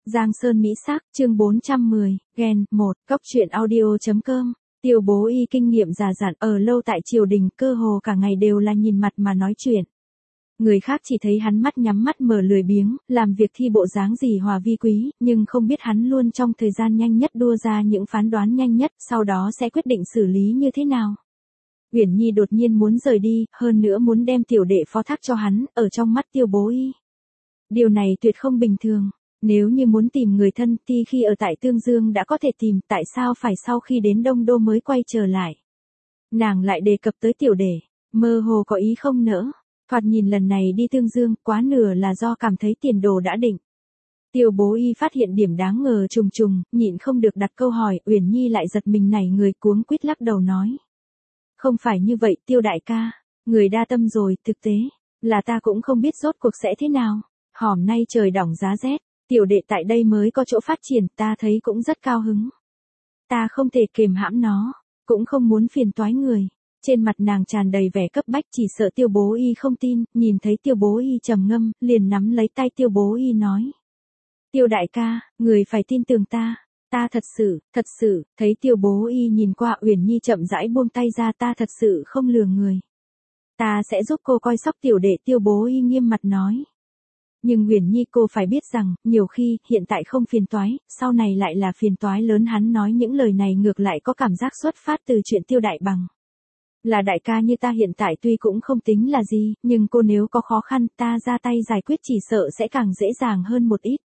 Giang Sơn Mỹ Sắc, chương 410, Gen, 1, Cốc truyện audio.com. Tiêu Bố Y kinh nghiệm già dặn, ở lâu tại triều đình, cơ hồ cả ngày đều là nhìn mặt mà nói chuyện. Người khác chỉ thấy hắn mắt nhắm mắt mở lười biếng, làm việc thi bộ dáng gì hòa vi quý, nhưng không biết hắn luôn trong thời gian nhanh nhất đua ra những phán đoán nhanh nhất, sau đó sẽ quyết định xử lý như thế nào. Uyển Nhi đột nhiên muốn rời đi, hơn nữa muốn đem tiểu đệ phó thác cho hắn, ở trong mắt Tiêu Bố Y. Điều này tuyệt không bình thường. Nếu như muốn tìm người thân thì khi ở tại Tương Dương đã có thể tìm, tại sao phải sau khi đến Đông Đô mới quay trở lại. Nàng lại đề cập tới tiểu đệ, mơ hồ có ý không nỡ. Thoạt nhìn lần này đi Tương Dương, quá nửa là do cảm thấy tiền đồ đã định. Tiêu Bố Y phát hiện điểm đáng ngờ trùng trùng, nhịn không được đặt câu hỏi, Uyển Nhi lại giật mình nảy người cuống quýt lắc đầu nói. Không phải như vậy Tiêu đại ca, người đa tâm rồi, thực tế là ta cũng không biết rốt cuộc sẽ thế nào. Hòm nay trời đỏng giá rét, tiểu đệ tại đây mới có chỗ phát triển, ta thấy cũng rất cao hứng. Ta không thể kềm hãm nó, cũng không muốn phiền toái người. Trên mặt nàng tràn đầy vẻ cấp bách, chỉ sợ Tiêu Bố Y không tin, nhìn thấy Tiêu Bố Y trầm ngâm, liền nắm lấy tay Tiêu Bố Y nói. Tiêu đại ca, người phải tin tưởng ta. Ta thật sự, thấy Tiêu Bố Y nhìn qua Uyển Nhi chậm rãi buông tay ra, ta thật sự không lừa người. Ta sẽ giúp cô coi sóc tiểu đệ, Tiêu Bố Y nghiêm mặt nói. Nhưng Uyển Nhi cô phải biết rằng, nhiều khi, hiện tại không phiền toái, sau này lại là phiền toái lớn. Hắn nói những lời này ngược lại có cảm giác xuất phát từ chuyện Tiêu đại bằng. Là đại ca như ta hiện tại tuy cũng không tính là gì, nhưng cô nếu có khó khăn ta ra tay giải quyết chỉ sợ sẽ càng dễ dàng hơn một ít.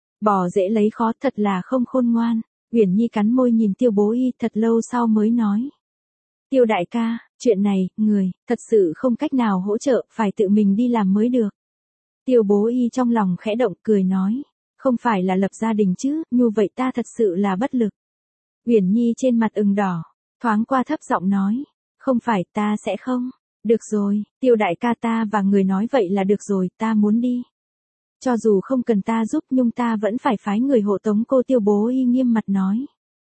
Bò dễ lấy khó, thật là không khôn ngoan. Uyển Nhi cắn môi nhìn Tiêu Bố Y thật lâu sau mới nói. Tiêu đại ca, chuyện này, người, thật sự không cách nào hỗ trợ, phải tự mình đi làm mới được. Tiêu Bố Y trong lòng khẽ động cười nói. Không phải là lập gia đình chứ, như vậy ta thật sự là bất lực. Uyển Nhi trên mặt ửng đỏ, thoáng qua thấp giọng nói. Không phải, ta sẽ không. Được rồi, Tiêu đại ca, ta và người nói vậy là được rồi, ta muốn đi. Cho dù không cần ta giúp nhưng ta vẫn phải phái người hộ tống cô, Tiêu Bố Y nghiêm mặt nói.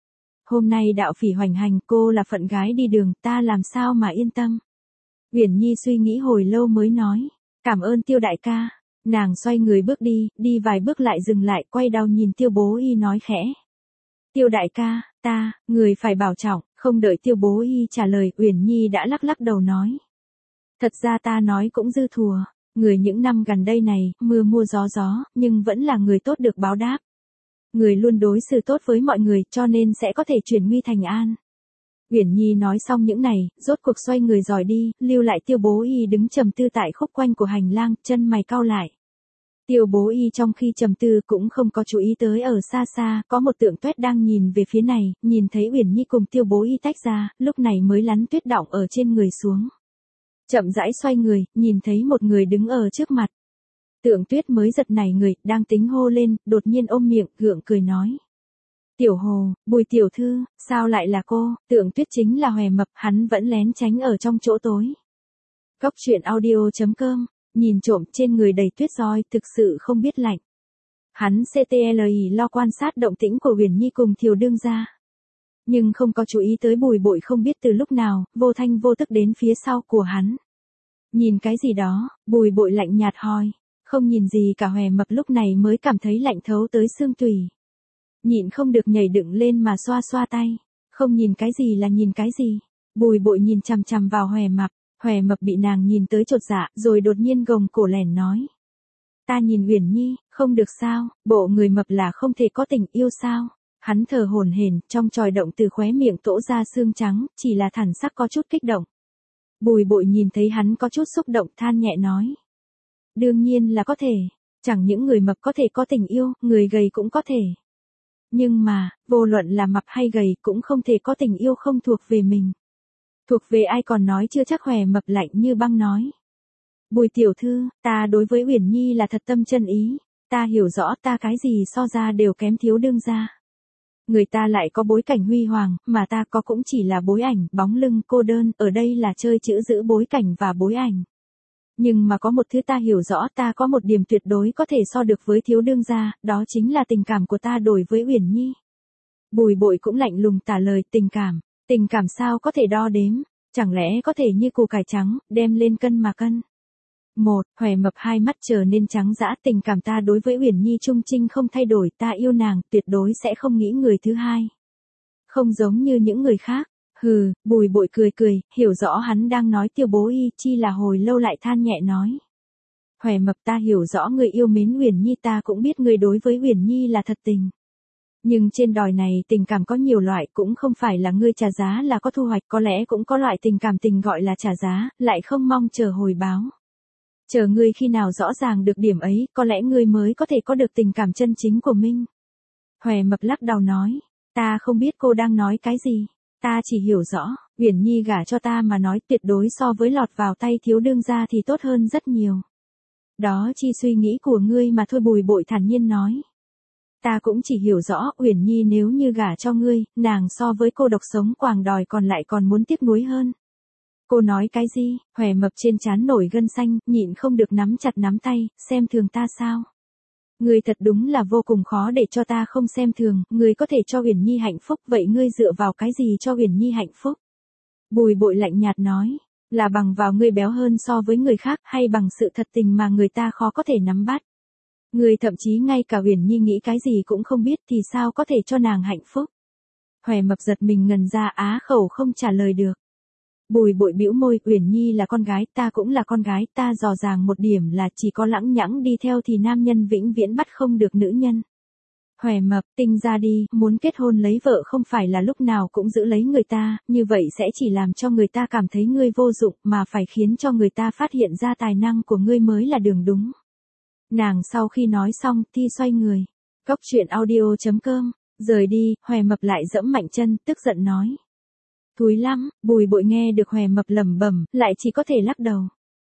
Hôm nay đạo phỉ hoành hành, cô là phận gái đi đường, ta làm sao mà yên tâm. Uyển Nhi suy nghĩ hồi lâu mới nói. Cảm ơn Tiêu đại ca. Nàng xoay người bước đi, đi vài bước lại dừng lại, quay đầu nhìn Tiêu Bố Y nói khẽ. Tiêu đại ca, người phải bảo trọng. Không đợi Tiêu Bố Y trả lời, Uyển Nhi đã lắc đầu nói. Thật ra ta nói cũng dư thừa. Người những năm gần đây này, mưa mưa gió, nhưng vẫn là người tốt được báo đáp. Người luôn đối xử tốt với mọi người, cho nên sẽ có thể chuyển nguy thành an. Uyển Nhi nói xong những này, rốt cuộc xoay người rời đi, lưu lại Tiêu Bố Y đứng trầm tư tại khúc quanh của hành lang, chân mày cau lại. Tiêu Bố Y trong khi trầm tư cũng không có chú ý tới ở xa xa, có một tượng tuyết đang nhìn về phía này, nhìn thấy Uyển Nhi cùng Tiêu Bố Y tách ra, lúc này mới lắn tuyết đọng ở trên người xuống. Chậm rãi xoay người, nhìn thấy một người đứng ở trước mặt. Tượng tuyết mới giật nảy người, đang tính hô lên, đột nhiên ôm miệng, gượng cười nói. Tiểu Hồ, Bùi tiểu thư, sao lại là cô? Tượng tuyết chính là Hòe Mập, hắn vẫn lén tránh ở trong chỗ tối. Cốc truyện audio.com, nhìn trộm trên người đầy tuyết roi, thực sự không biết lạnh. Hắn CTLI lo quan sát động tĩnh của Uyển Nhi cùng Thiều đương gia. Nhưng không có chú ý tới Bùi Bội không biết từ lúc nào, vô thanh vô tức đến phía sau của hắn. Nhìn cái gì đó, Bùi Bội lạnh nhạt hỏi. Không nhìn gì cả. Hòe Mập lúc này mới cảm thấy lạnh thấu tới xương tủy. Nhịn không được nhảy dựng lên mà xoa xoa tay. Không nhìn cái gì là nhìn cái gì. Bùi Bội nhìn chằm chằm vào Hòe Mập. Hòe Mập bị nàng nhìn tới chột dạ, rồi đột nhiên gồng cổ lẻn nói. Ta nhìn Uyển Nhi, không được sao, bộ người mập là không thể có tình yêu sao. Hắn thở hổn hển, trong tròi động từ khóe miệng tỗ ra xương trắng, chỉ là thần sắc có chút kích động. Bùi Bội nhìn thấy hắn có chút xúc động, than nhẹ nói. Đương nhiên là có thể, chẳng những người mập có thể có tình yêu, người gầy cũng có thể. Nhưng mà, vô luận là mập hay gầy cũng không thể có tình yêu không thuộc về mình. Thuộc về ai còn nói chưa chắc. Hòe Mập lạnh như băng nói. Bùi tiểu thư, ta đối với Uyển Nhi là thật tâm chân ý. Ta hiểu rõ ta cái gì so ra đều kém Thiếu đương gia. Người ta lại có bối cảnh huy hoàng, mà ta có cũng chỉ là bối ảnh, bóng lưng cô đơn, ở đây là chơi chữ giữ bối cảnh và bối ảnh. Nhưng mà có một thứ ta hiểu rõ, ta có một điểm tuyệt đối có thể so được với Thiếu đương gia, đó chính là tình cảm của ta đối với Uyển Nhi. Bùi Bội cũng lạnh lùng trả lời, tình cảm sao có thể đo đếm, chẳng lẽ có thể như củ cải trắng, đem lên cân mà cân. 1. Hòe Mập hai mắt trở nên trắng dã, tình cảm ta đối với Uyển Nhi trung trinh không thay đổi, ta yêu nàng, tuyệt đối sẽ không nghĩ người thứ hai. Không giống như những người khác. Hừ, Bùi Bội cười cười, hiểu rõ hắn đang nói Tiêu Bố Y, chi là hồi lâu lại than nhẹ nói. Hòe Mập, ta hiểu rõ người yêu mến Uyển Nhi, ta cũng biết người đối với Uyển Nhi là thật tình. Nhưng trên đòi này tình cảm có nhiều loại, cũng không phải là ngươi trả giá là có thu hoạch, có lẽ cũng có loại tình cảm tình gọi là trả giá, lại không mong chờ hồi báo. Chờ ngươi khi nào rõ ràng được điểm ấy, có lẽ ngươi mới có thể có được tình cảm chân chính của mình. Hòe Mập lắc đầu nói, ta không biết cô đang nói cái gì, ta chỉ hiểu rõ, Uyển Nhi gả cho ta mà nói tuyệt đối so với lọt vào tay thiếu đương gia thì tốt hơn rất nhiều. Đó chỉ suy nghĩ của ngươi mà thôi, Bùi Bội thản nhiên nói. Ta cũng chỉ hiểu rõ, Uyển Nhi nếu như gả cho ngươi, nàng so với cô độc sống quàng đòi còn lại còn muốn tiếc nuối hơn. Cô nói cái gì? Hòe Mập trên trán nổi gân xanh, nhịn không được nắm chặt nắm tay, xem thường ta sao? Ngươi thật đúng là vô cùng khó để cho ta không xem thường, ngươi có thể cho Uyển Nhi hạnh phúc, vậy ngươi dựa vào cái gì cho Uyển Nhi hạnh phúc? Bùi Bội lạnh nhạt nói, là bằng vào ngươi béo hơn so với người khác, hay bằng sự thật tình mà người ta khó có thể nắm bắt? Ngươi thậm chí ngay cả Uyển Nhi nghĩ cái gì cũng không biết thì sao có thể cho nàng hạnh phúc? Hòe Mập giật mình ngần ra, á khẩu không trả lời được. Bùi Bội bĩu môi, Uyển Nhi là con gái, ta cũng là con gái, ta dò dàng một điểm là chỉ có lẳng nhẳng đi theo thì nam nhân vĩnh viễn bắt không được nữ nhân. Hòe Mập, tinh ra đi, muốn kết hôn lấy vợ không phải là lúc nào cũng giữ lấy người ta, như vậy sẽ chỉ làm cho người ta cảm thấy ngươi vô dụng, mà phải khiến cho người ta phát hiện ra tài năng của ngươi mới là đường đúng. Nàng sau khi nói xong, thì xoay người. Cốc truyện audio.com, rời đi, Hòe Mập lại giẫm mạnh chân, tức giận nói. Thúi lắm, Bùi Bội nghe được Hòe Mập lẩm bẩm, lại chỉ có thể lắc đầu.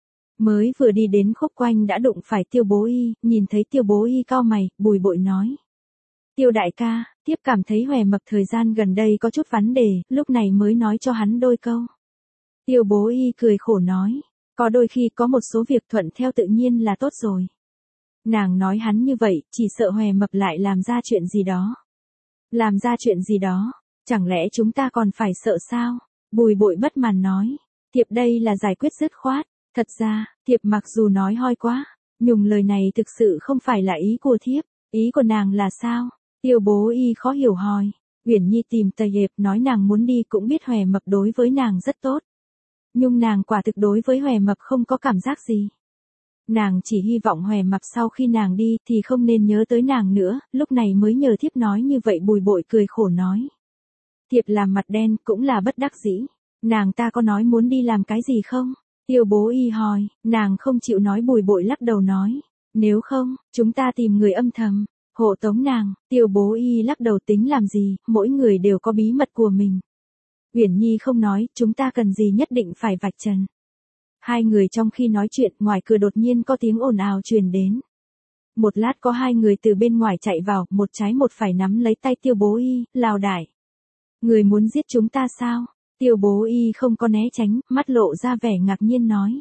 Mới vừa đi đến khúc quanh đã đụng phải Tiêu Bố Y, nhìn thấy Tiêu Bố Y cau mày, Bùi Bội nói. Tiêu đại ca, tiếp cảm thấy Hòe Mập thời gian gần đây có chút vấn đề, lúc này mới nói cho hắn đôi câu. Tiêu Bố Y cười khổ nói, có đôi khi có một số việc thuận theo tự nhiên là tốt rồi. Nàng nói hắn như vậy, chỉ sợ Hòe Mập lại làm ra chuyện gì đó. Làm ra chuyện gì đó, chẳng lẽ chúng ta còn phải sợ sao? Bùi Bội bất mãn nói, thiệp đây là giải quyết dứt khoát. Thật ra, thiệp mặc dù nói hoi quá, nhưng lời này thực sự không phải là ý của thiếp, ý của nàng là sao? Tiêu Bố Y khó hiểu hỏi. Uyển Nhi tìm Tề Hiệp nói nàng muốn đi, cũng biết Hòe Mập đối với nàng rất tốt. Nhưng nàng quả thực đối với Hòe Mập không có cảm giác gì. Nàng chỉ hy vọng Hòe Mập sau khi nàng đi thì không nên nhớ tới nàng nữa, lúc này mới nhờ thiếp nói như vậy. Bùi Bội cười khổ nói. Thiệp làm mặt đen cũng là bất đắc dĩ. Nàng ta có nói muốn đi làm cái gì không? Tiêu Bố Y hỏi, nàng không chịu nói. Bùi Bội lắc đầu nói. Nếu không, chúng ta tìm người âm thầm hộ tống nàng. Tiêu Bố Y lắc đầu, tính làm gì, mỗi người đều có bí mật của mình. Uyển Nhi không nói, chúng ta cần gì nhất định phải vạch trần. Hai người trong khi nói chuyện, ngoài cửa đột nhiên có tiếng ồn ào truyền đến. Một lát có hai người từ bên ngoài chạy vào, một trái một phải nắm lấy tay Tiêu Bố Y, lào đải. Người muốn giết chúng ta sao? Tiêu Bố Y không có né tránh, mắt lộ ra vẻ ngạc nhiên nói.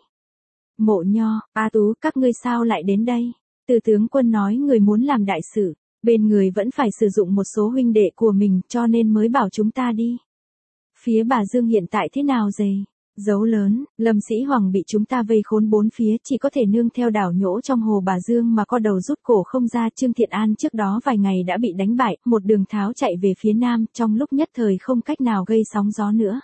Mộ Nho, A Tú, các ngươi sao lại đến đây? Từ tướng quân nói người muốn làm đại sự, bên người vẫn phải sử dụng một số huynh đệ của mình, cho nên mới bảo chúng ta đi. Phía Bà Dương hiện tại thế nào rồi? Dấu lớn, Lâm Sĩ Hoàng bị chúng ta vây khốn bốn phía, chỉ có thể nương theo đảo nhỗ trong hồ Bà Dương mà co đầu rút cổ không ra. Trương Thiện An trước đó vài ngày đã bị đánh bại, một đường tháo chạy về phía nam, trong lúc nhất thời không cách nào gây sóng gió nữa.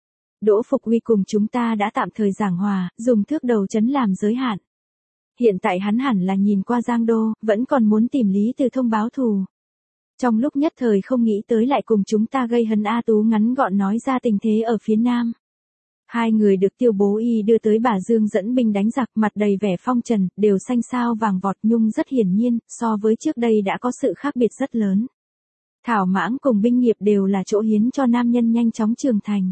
Đỗ Phục Uy cùng chúng ta đã tạm thời giảng hòa, dùng thước đầu trấn làm giới hạn. Hiện tại hắn hẳn là nhìn qua Giang Đô, vẫn còn muốn tìm Lý Từ Thông báo thù. Trong lúc nhất thời không nghĩ tới lại cùng chúng ta gây hấn. A Tú ngắn gọn nói ra tình thế ở phía nam. Hai người được Tiêu Bố Y đưa tới Bà Dương dẫn binh đánh giặc, mặt đầy vẻ phong trần, đều xanh xao vàng vọt, nhung rất hiển nhiên, so với trước đây đã có sự khác biệt rất lớn. Thảo Mãng cùng binh nghiệp đều là chỗ hiến cho nam nhân nhanh chóng trưởng thành.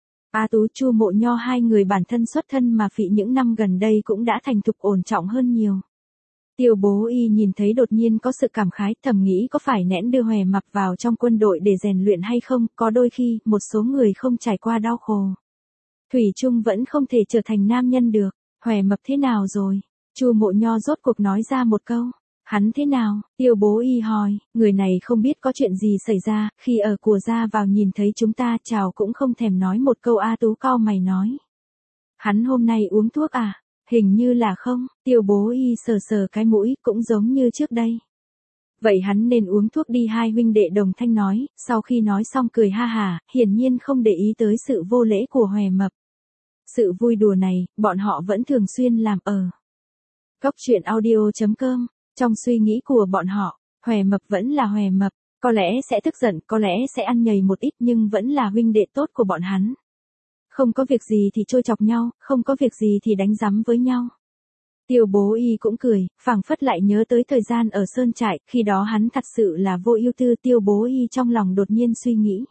A Tú, Chu Mộ Nho hai người bản thân xuất thân mà phị những năm gần đây cũng đã thành thục ổn trọng hơn nhiều. Tiêu Bố Y nhìn thấy đột nhiên có sự cảm khái, thầm nghĩ có phải nẽn đưa Hòe Mập vào trong quân đội để rèn luyện hay không, có đôi khi, một số người không trải qua đau khổ. Thủy chung vẫn không thể trở thành nam nhân được. Hòe Mập thế nào rồi? Chu Mộ Nho rốt cuộc nói ra một câu. Hắn thế nào? Tiêu Bố Y hỏi, người này không biết có chuyện gì xảy ra, khi ở của ra vào nhìn thấy chúng ta chào cũng không thèm nói một câu. A Tú cau mày nói. Hắn hôm nay uống thuốc à? Hình như là không, Tiêu Bố Y sờ sờ cái mũi, cũng giống như trước đây. Vậy hắn nên uống thuốc đi, hai huynh đệ đồng thanh nói, sau khi nói xong cười ha hà, hiển nhiên không để ý tới sự vô lễ của Hòe Mập. Sự vui đùa này, bọn họ vẫn thường xuyên làm ở Cốc truyện audio.com. Trong suy nghĩ của bọn họ, Hòe Mập vẫn là Hòe Mập, có lẽ sẽ tức giận, có lẽ sẽ ăn nhầy một ít nhưng vẫn là huynh đệ tốt của bọn hắn. Không có việc gì thì trêu chọc nhau, không có việc gì thì đánh rắm với nhau. Tiêu Bố Y cũng cười, phảng phất lại nhớ tới thời gian ở Sơn Trại, khi đó hắn thật sự là vô ưu tư. Tiêu Bố Y trong lòng đột nhiên suy nghĩ.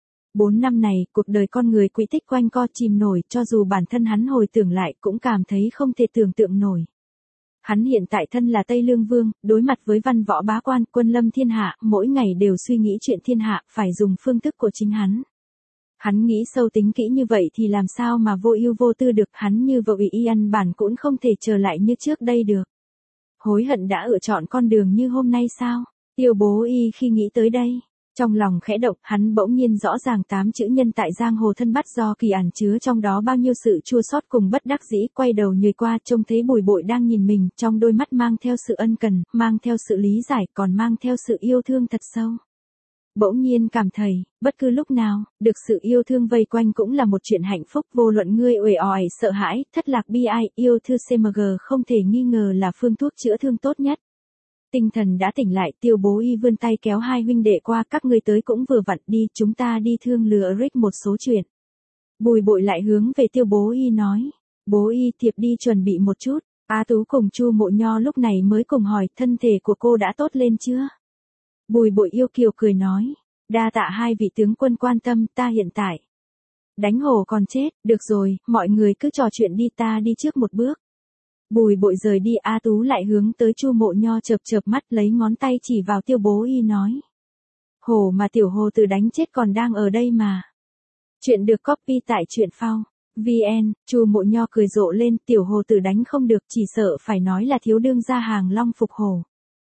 4 năm này, cuộc đời con người quỹ tích quanh co chìm nổi, cho dù bản thân hắn hồi tưởng lại cũng cảm thấy không thể tưởng tượng nổi. Hắn hiện tại thân là Tây Lương Vương, đối mặt với văn võ bá quan, quân lâm thiên hạ, mỗi ngày đều suy nghĩ chuyện thiên hạ, phải dùng phương thức của chính hắn. Hắn nghĩ sâu tính kỹ như vậy thì làm sao mà vô ưu vô tư được, hắn như vợ ủy y ăn bản cũng không thể trở lại như trước đây được. Hối hận đã lựa chọn con đường như hôm nay sao? Tiêu Bố Y khi nghĩ tới đây, trong lòng khẽ động, hắn bỗng nhiên rõ ràng 8 chữ nhân tại giang hồ thân bắt do kỳ ẩn chứa trong đó bao nhiêu sự chua xót cùng bất đắc dĩ, quay đầu nhười qua trông thấy Bùi Bội đang nhìn mình, trong đôi mắt mang theo sự ân cần, mang theo sự lý giải, còn mang theo sự yêu thương thật sâu. Bỗng nhiên cảm thấy, bất cứ lúc nào, được sự yêu thương vây quanh cũng là một chuyện hạnh phúc, vô luận ngươi uể oải, sợ hãi, thất lạc, bi ai, yêu thương CMG không thể nghi ngờ là phương thuốc chữa thương tốt nhất. Tinh thần đã tỉnh lại, Tiêu Bố Y vươn tay kéo hai huynh đệ qua, các ngươi tới cũng vừa vặn, đi, chúng ta đi thương lừa Rick một số chuyện. Bùi Bội lại hướng về Tiêu Bố Y nói, Bố Y thiệp đi chuẩn bị một chút. Á Tú cùng Chu Mộ Nho lúc này mới cùng hỏi, thân thể của cô đã tốt lên chưa? Bùi Bội yêu kiều cười nói, đa tạ hai vị tướng quân quan tâm, ta hiện tại đánh hổ còn chết, được rồi, mọi người cứ trò chuyện đi, ta đi trước một bước. Bùi Bội rời đi, Á Tú lại hướng tới Chu Mộ Nho chợp chợp mắt, lấy ngón tay chỉ vào Tiêu Bố Y nói, hổ mà tiểu hồ tử đánh chết còn đang ở đây mà. Chuyện được copy tại truyện phao VN. Chu Mộ Nho cười rộ lên, tiểu hồ tử đánh không được, chỉ sợ phải nói là thiếu đương gia hàng long phục hổ.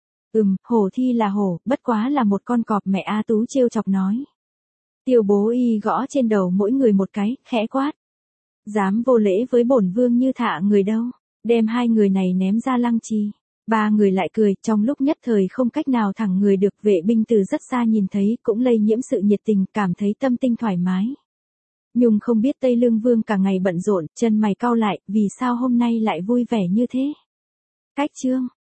Hổ thi là hổ, bất quá là một con cọp, mẹ. Á Tú trêu chọc nói. Tiêu Bố Y gõ trên đầu mỗi người một cái, khẽ quát, dám vô lễ với bổn vương như thả người đâu, đem hai người này ném ra lăng trì. Ba người lại cười, trong lúc nhất thời không cách nào thẳng người được. Vệ binh từ rất xa nhìn thấy, cũng lây nhiễm sự nhiệt tình, cảm thấy tâm tinh thoải mái. Nhung không biết Tây Lương Vương cả ngày bận rộn, chân mày cau lại, vì sao hôm nay lại vui vẻ như thế? Cách chương